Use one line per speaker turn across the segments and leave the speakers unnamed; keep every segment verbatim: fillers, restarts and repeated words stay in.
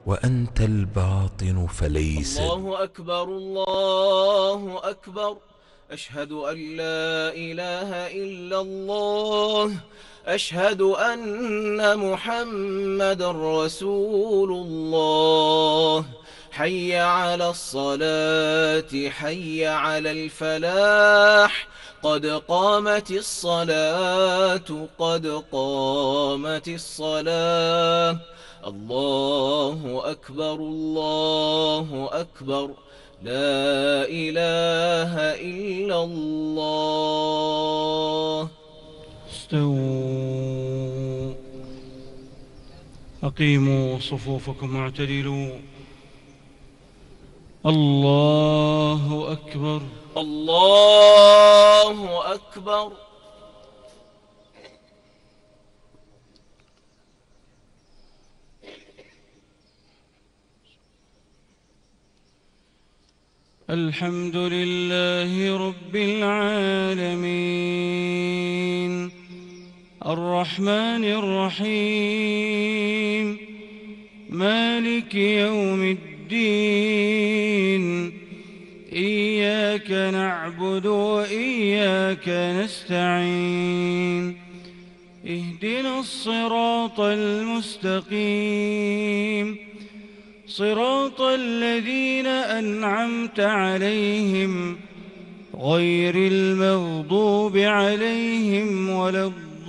وأنت الباطن فليس.
الله أكبر الله أكبر، أشهد أن لا إله إلا الله، أشهد أن محمد رسول الله. حي على الصلاة حي على الفلاح، قد قامت الصلاة قد قامت الصلاة. الله أكبر الله أكبر، لا إله إلا الله.
استووا، أقيموا صفوفكم واعتدلوا. الله أكبر
الله أكبر.
الحمد لله رب العالمين، الرحمن الرحيم، مالك يوم الدين. إياك نعبد وإياك نستعين، اهدنا الصراط المستقيم، صراط الذين أنعمت عليهم غير المغضوب عليهم ولا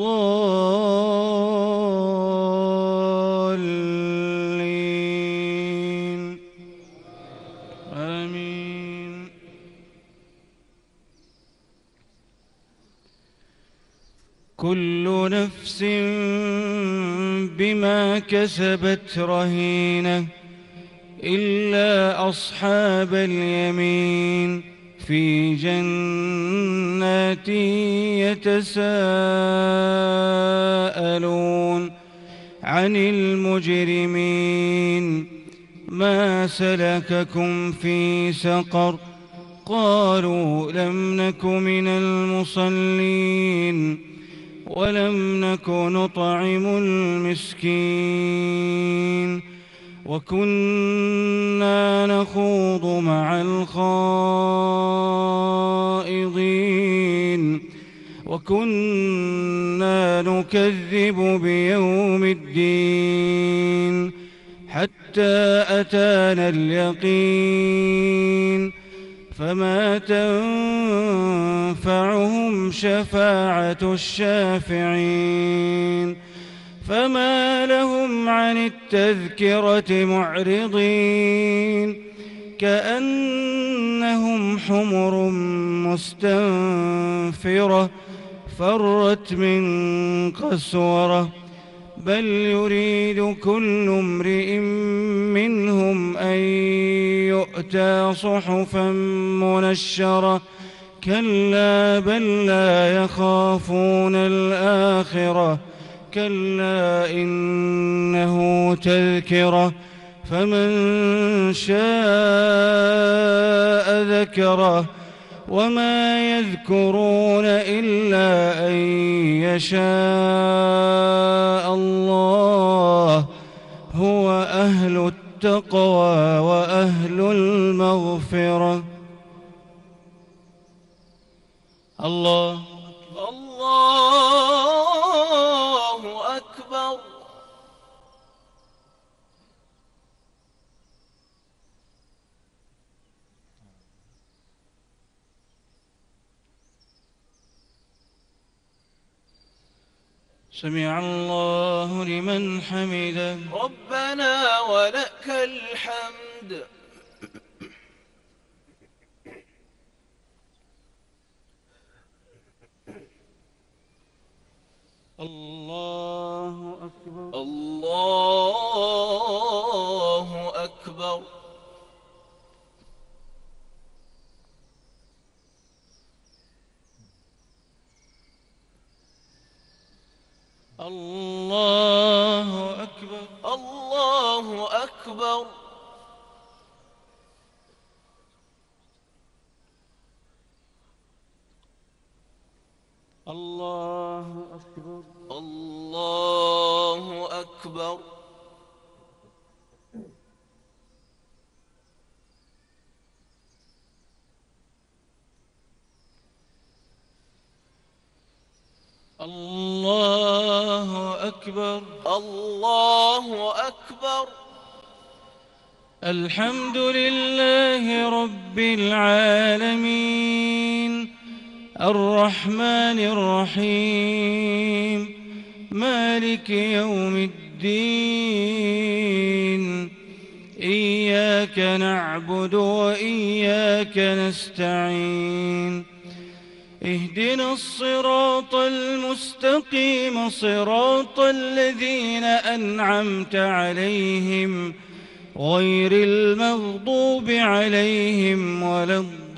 الضالين. آمين. كل نفس بما كسبت رهينة إلا أصحاب اليمين في جنات يتساءلون عن المجرمين. ما سلككم في سقر؟ قالوا لم نك من المصلين ولم نك نطعم المسكين وكنا نخوض مع الخائضين وكنا نكذب بيوم الدين حتى أتانا اليقين. فما تنفعهم شفاعة الشافعين. فما لهم عن التذكرة معرضين كأنهم حمر مستنفرة فرت من قسورة. بل يريد كل امرئ منهم أن يؤتى صحفا منشرة. كلا بل لا يخافون الآخرة. كلا إنه تذكرة فمن شاء ذكره. وما يذكرون إلا أن يشاء الله. هو أهل التقوى وأهل المغفرة. الله
الله أكبر.
سمع الله لمن حمده.
ربنا ولك الحمد.
الله أكبر.
الله أكبر.
الله أكبر.
الله أكبر.
الله أكبر.
الله أكبر.
الله أكبر.
الله أكبر.
الحمد لله رب العالمين الرحمن الرحيم مالك يوم الدين إياك نعبد وإياك نستعين اهدنا الصراط المستقيم صراط الذين أنعمت عليهم غير المغضوب عليهم ولا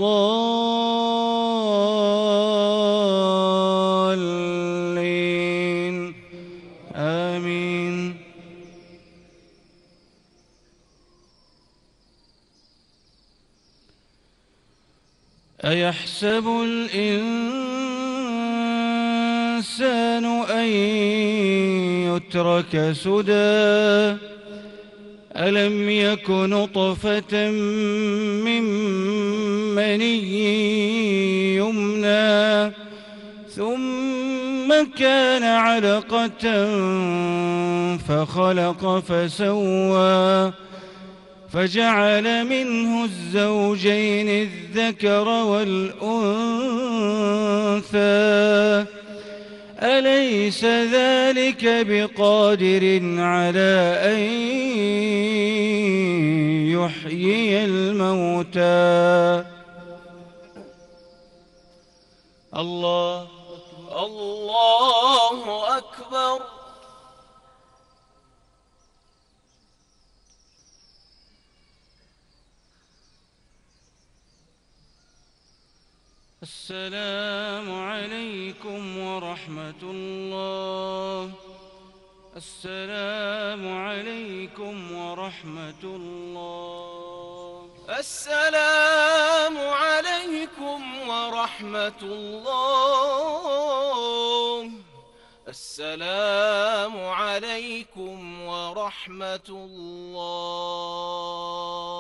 الضالين آمين. أيحسب الإنسان أن يترك سدى ألم يك نطفة من مني يمنى ثم كان علقة فخلق فسوى فجعل منه الزوجين الذكر والأنثى أليس ذلك بقادر على أن يحيي الموتى. الله
الله أكبر.
السلام عليكم ورحمة الله. السلام عليكم ورحمة الله.
السلام عليكم ورحمة الله. السلام عليكم ورحمة الله.